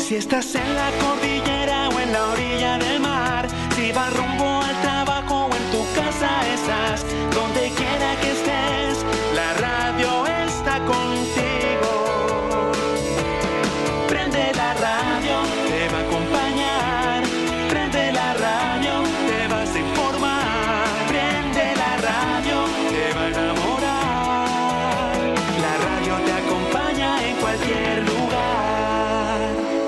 Si estás en la cordillera o en la orilla del mar, si vas rumbo al trabajo o en tu casa estás, donde quiera que estés, la radio está contigo. Prende la radio, te va a acompañar. Prende la radio, te vas a informar. Prende la radio, te va a enamorar. La radio te acompaña en cualquier lugar.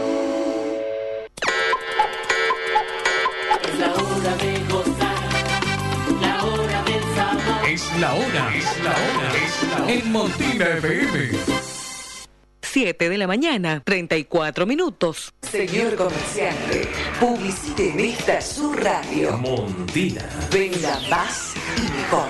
Es la hora de gozar, la hora del sabor. Es la hora. En Montina FM. 7 de la mañana, 34 minutos. Señor comerciante, publicite en esta su radio. Montina. Venda más y mejor.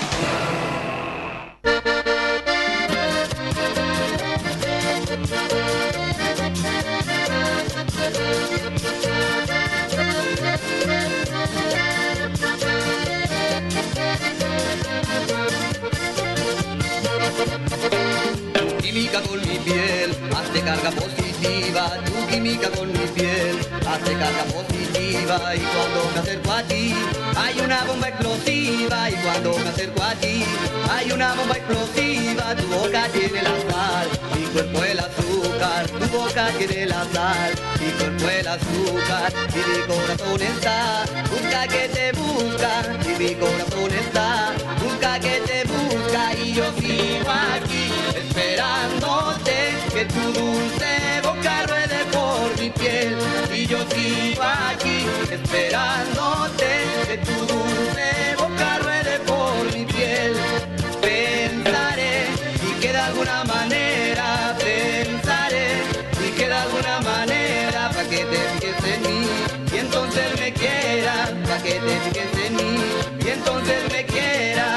Química con mi piel, hace carga positiva. Tu química con mi piel, hace carga positiva. Y cuando me acerco a ti, hay una bomba explosiva. Y cuando me acerco a ti, hay una bomba explosiva. Tu boca tiene la sal, mi cuerpo el azúcar. Tu boca tiene la sal, mi cuerpo el azúcar. Y mi corazón está, busca que te busca. Y mi corazón está, busca que te busca. Y yo sigo aquí, esperándote, que tu dulce boca ruede por mi piel. Y yo sigo aquí, esperándote, que tu dulce boca ruede por mi piel. Pensaré, y que de alguna manera, pensaré, y que de alguna manera, pa' que te fijes en mí, y entonces me quieras, pa' que te fijes en mí, y entonces me quieras.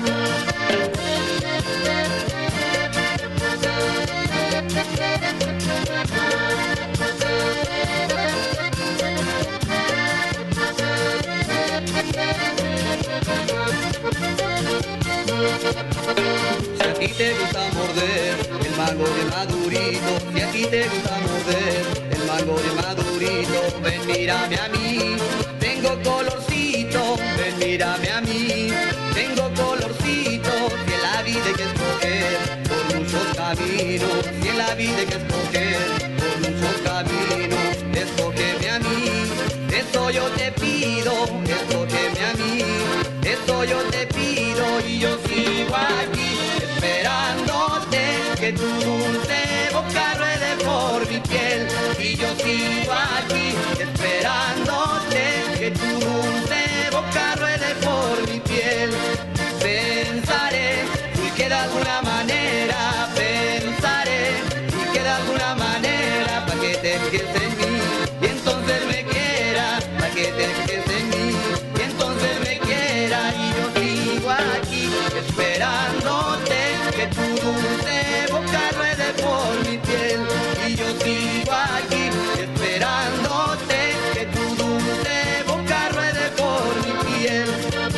Si a ti te gusta morder el mango de madurito, si a ti te gusta morder el mango de madurito, ven mírame a mí, tengo colorcito, ven mírame a mí, tengo colorcito, si en la vida hay que escoger por muchos caminos, si en la vida hay que escoger por muchos caminos, escógeme a mí, eso yo te pido, escógeme a mí, eso yo te pido. Y yo sigo aquí esperándote, que tu dulce boca ruede por mi piel. Y yo sigo aquí esperándote, que tu dulce boca ruede por mi piel. Pensaré, y que de alguna manera, pensaré, y que de alguna manera, pa' que te fijes en mí, y entonces me quieras, pa' que te fijes en mí, y entonces me quieras. Y yo sigo aquí esperándote, que tu dulce boca ruede por mi piel. Y yo sigo aquí esperándote, que tu dulce boca ruede por mi piel.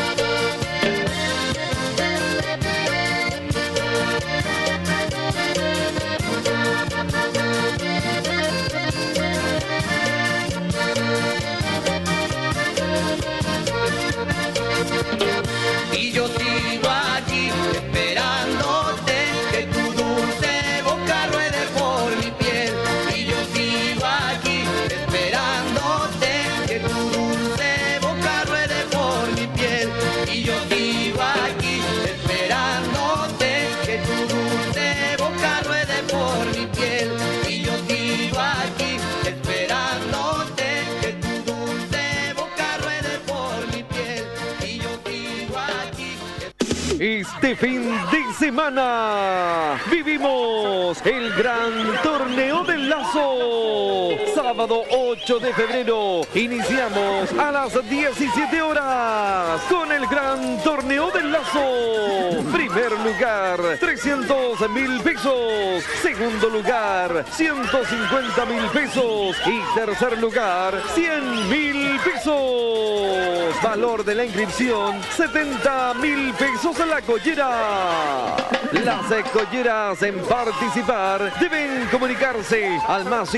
Y yo sigo aquí esperándote, que tu dulce boca ruede por mi piel. Y yo sigo aquí esperándote, que tu dulce boca ruede por mi piel. Y yo sigo aquí esperándote, que tu dulce boca ruede por mi piel. Y yo sigo aquí esperándote, que tu dulce boca ruede por mi piel. Y yo sigo aquí. Este fin de semana vivimos el gran torneo del Lazo. Sábado 8 de febrero iniciamos a las 17 horas con el gran torneo del Lazo. Primer lugar, 300.000 pesos. Segundo lugar, 150.000 pesos. Y tercer lugar, 100.000 pesos. Valor de la inscripción, 70.000 pesos a la collera. Collera. Las colleras en participar deben comunicarse al más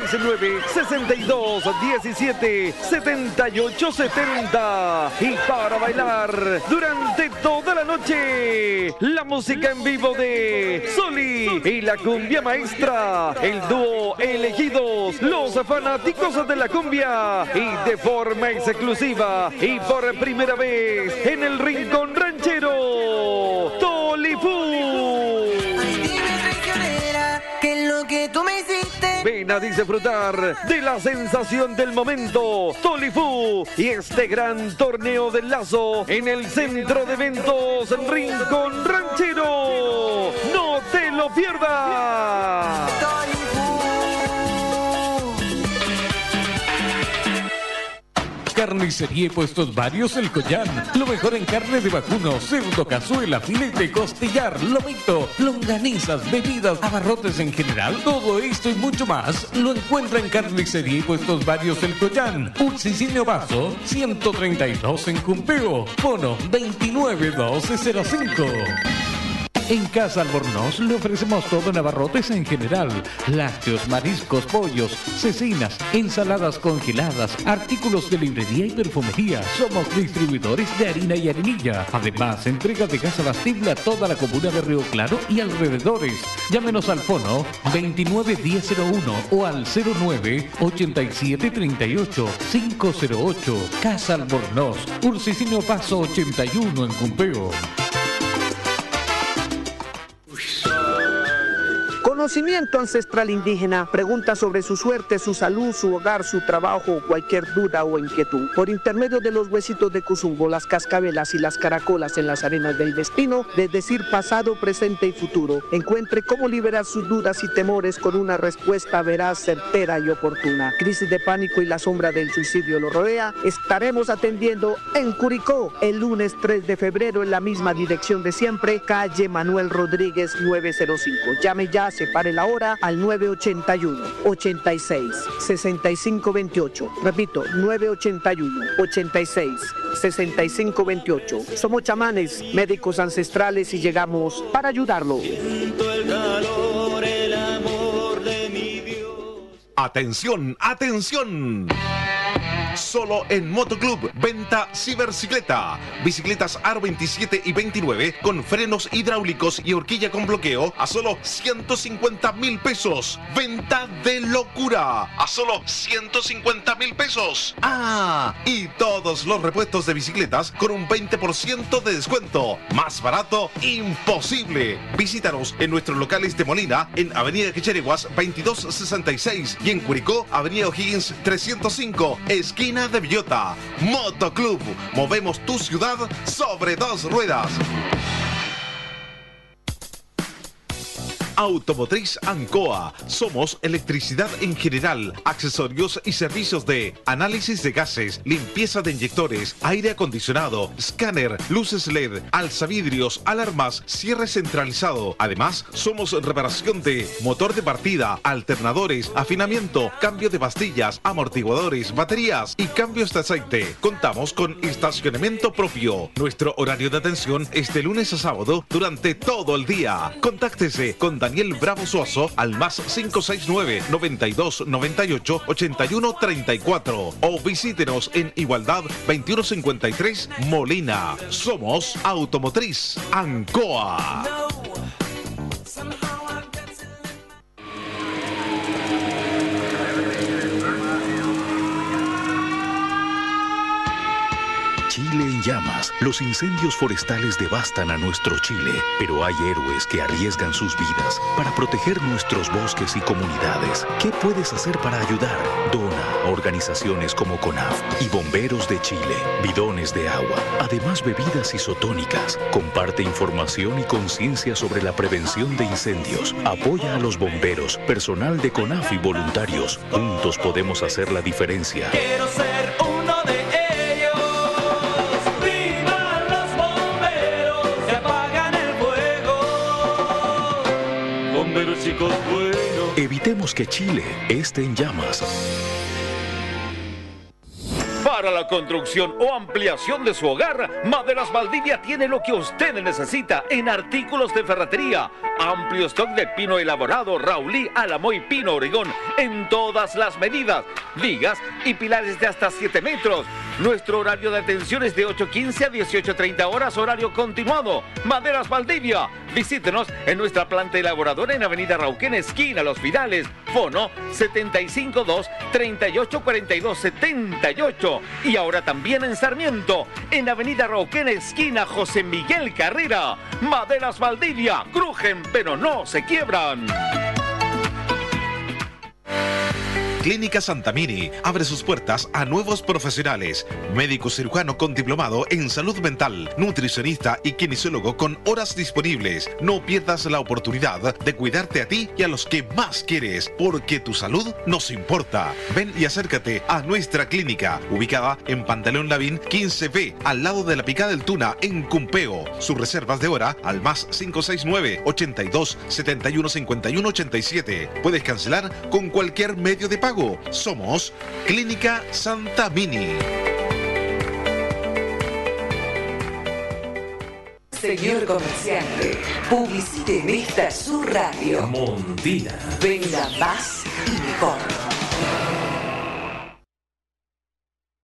569-6217-7870 y para bailar durante toda la noche la música en vivo de Soli y la cumbia maestra, el dúo elegidos, los fanáticos de la cumbia y de forma exclusiva y por primera vez en el Rincón Ranchero, Tolifú. ¿Qué es lo que tú me hiciste? Ven a disfrutar de la sensación del momento, Tolifú y este gran torneo del lazo en el centro de eventos Rincón Ranchero. ¡No te lo pierdas! Carnicería y Puestos Varios El Collán. Lo mejor en carne de vacuno, cerdo, cazuela, filete, costillar, lomito, longanizas, bebidas, abarrotes en general. Todo esto y mucho más lo encuentra en Carnicería y Puestos Varios El Collán. Ursicinio Vaso, 132 en Cumpeo. Fono 291205. En Casa Albornoz le ofrecemos todo en abarrotes en general, lácteos, mariscos, pollos, cecinas, ensaladas congeladas, artículos de librería y perfumería. Somos distribuidores de harina y harinilla. Además, entrega de gas abastible a toda la comuna de Río Claro y alrededores. Llámenos al fono 291001 o al 09 8738 508. Casa Albornoz, Ursicinio Paso 81 en Cumpeo. Conocimiento ancestral indígena. Pregunta sobre su suerte, su salud, su hogar, su trabajo, cualquier duda o inquietud. Por intermedio de los huesitos de Cuzumbo, las cascabelas y las caracolas en las arenas del destino, de decir pasado, presente y futuro. Encuentre cómo liberar sus dudas y temores con una respuesta veraz, certera y oportuna. Crisis de pánico y la sombra del suicidio lo rodea. Estaremos atendiendo en Curicó el lunes 3 de febrero en la misma dirección de siempre, calle Manuel Rodríguez 905. Llame ya, separe la hora al 981-86-6528. Repito, 981-86-6528. Somos chamanes, médicos ancestrales y llegamos para ayudarlo. Atención, atención. Solo en Motoclub, venta cibercicleta. Bicicletas Aro 27 y 29 con frenos hidráulicos y horquilla con bloqueo a solo 150.000 pesos. Venta de locura a solo 150.000 pesos. Ah, y todos los repuestos de bicicletas con un 20% de descuento. Más barato, imposible. Visítanos en nuestros locales de Molina, en Avenida Quechereguas 2266 y en Curicó, Avenida O'Higgins 305, esquina de Villota. Motoclub, movemos tu ciudad sobre dos ruedas. Automotriz Ancoa. Somos electricidad en general, accesorios y servicios de análisis de gases, limpieza de inyectores, aire acondicionado, escáner, luces LED, alzavidrios, alarmas, cierre centralizado. Además, somos reparación de motor de partida, alternadores, afinamiento, cambio de pastillas, amortiguadores, baterías y cambios de aceite. Contamos con estacionamiento propio. Nuestro horario de atención es de lunes a sábado durante todo el día. Contáctese con Daniel Bravo Suazo al más 569-9298-8134 o visítenos en Igualdad 2153 Molina. Somos Automotriz Ancoa. Chile en llamas. Los incendios forestales devastan a nuestro Chile, pero hay héroes que arriesgan sus vidas para proteger nuestros bosques y comunidades. ¿Qué puedes hacer para ayudar? Dona a organizaciones como CONAF y Bomberos de Chile, bidones de agua, además bebidas isotónicas. Comparte información y conciencia sobre la prevención de incendios. Apoya a los bomberos, personal de CONAF y voluntarios. Juntos podemos hacer la diferencia. Quiero ser uno de ellos. ¡Vivan los bomberos! ¡Se apagan el fuego! Bomberos chicos buenos. Evitemos que Chile esté en llamas. Para la construcción o ampliación de su hogar, Maderas Valdivia tiene lo que usted necesita en artículos de ferretería. Amplio stock de pino elaborado, Raulí, álamo y pino Oregón en todas las medidas. Vigas y pilares de hasta 7 metros. Nuestro horario de atención es de 8:15 a 18:30 horas, horario continuado. Maderas Valdivia. Visítenos en nuestra planta elaboradora en Avenida Rauquén, esquina Los Vidales. Fono 752-3842-78. Y ahora también en Sarmiento, en Avenida Rauquén, esquina José Miguel Carrera. Maderas Valdivia. Crujen, pero no se quiebran. Clínica Santamini abre sus puertas a nuevos profesionales. Médico cirujano con diplomado en salud mental, nutricionista y kinesiólogo con horas disponibles. No pierdas la oportunidad de cuidarte a ti y a los que más quieres, porque tu salud nos importa. Ven y acércate a nuestra clínica, ubicada en Pantaleón Lavín 15B, al lado de la Picada del Tuna, en Cumpeo. Sus reservas de hora al más 569-82-71-51-87. Puedes cancelar con cualquier medio de pago. Somos Clínica Santamini. Señor comerciante, publicite en esta su radio. Mondina. Venga más y mejor.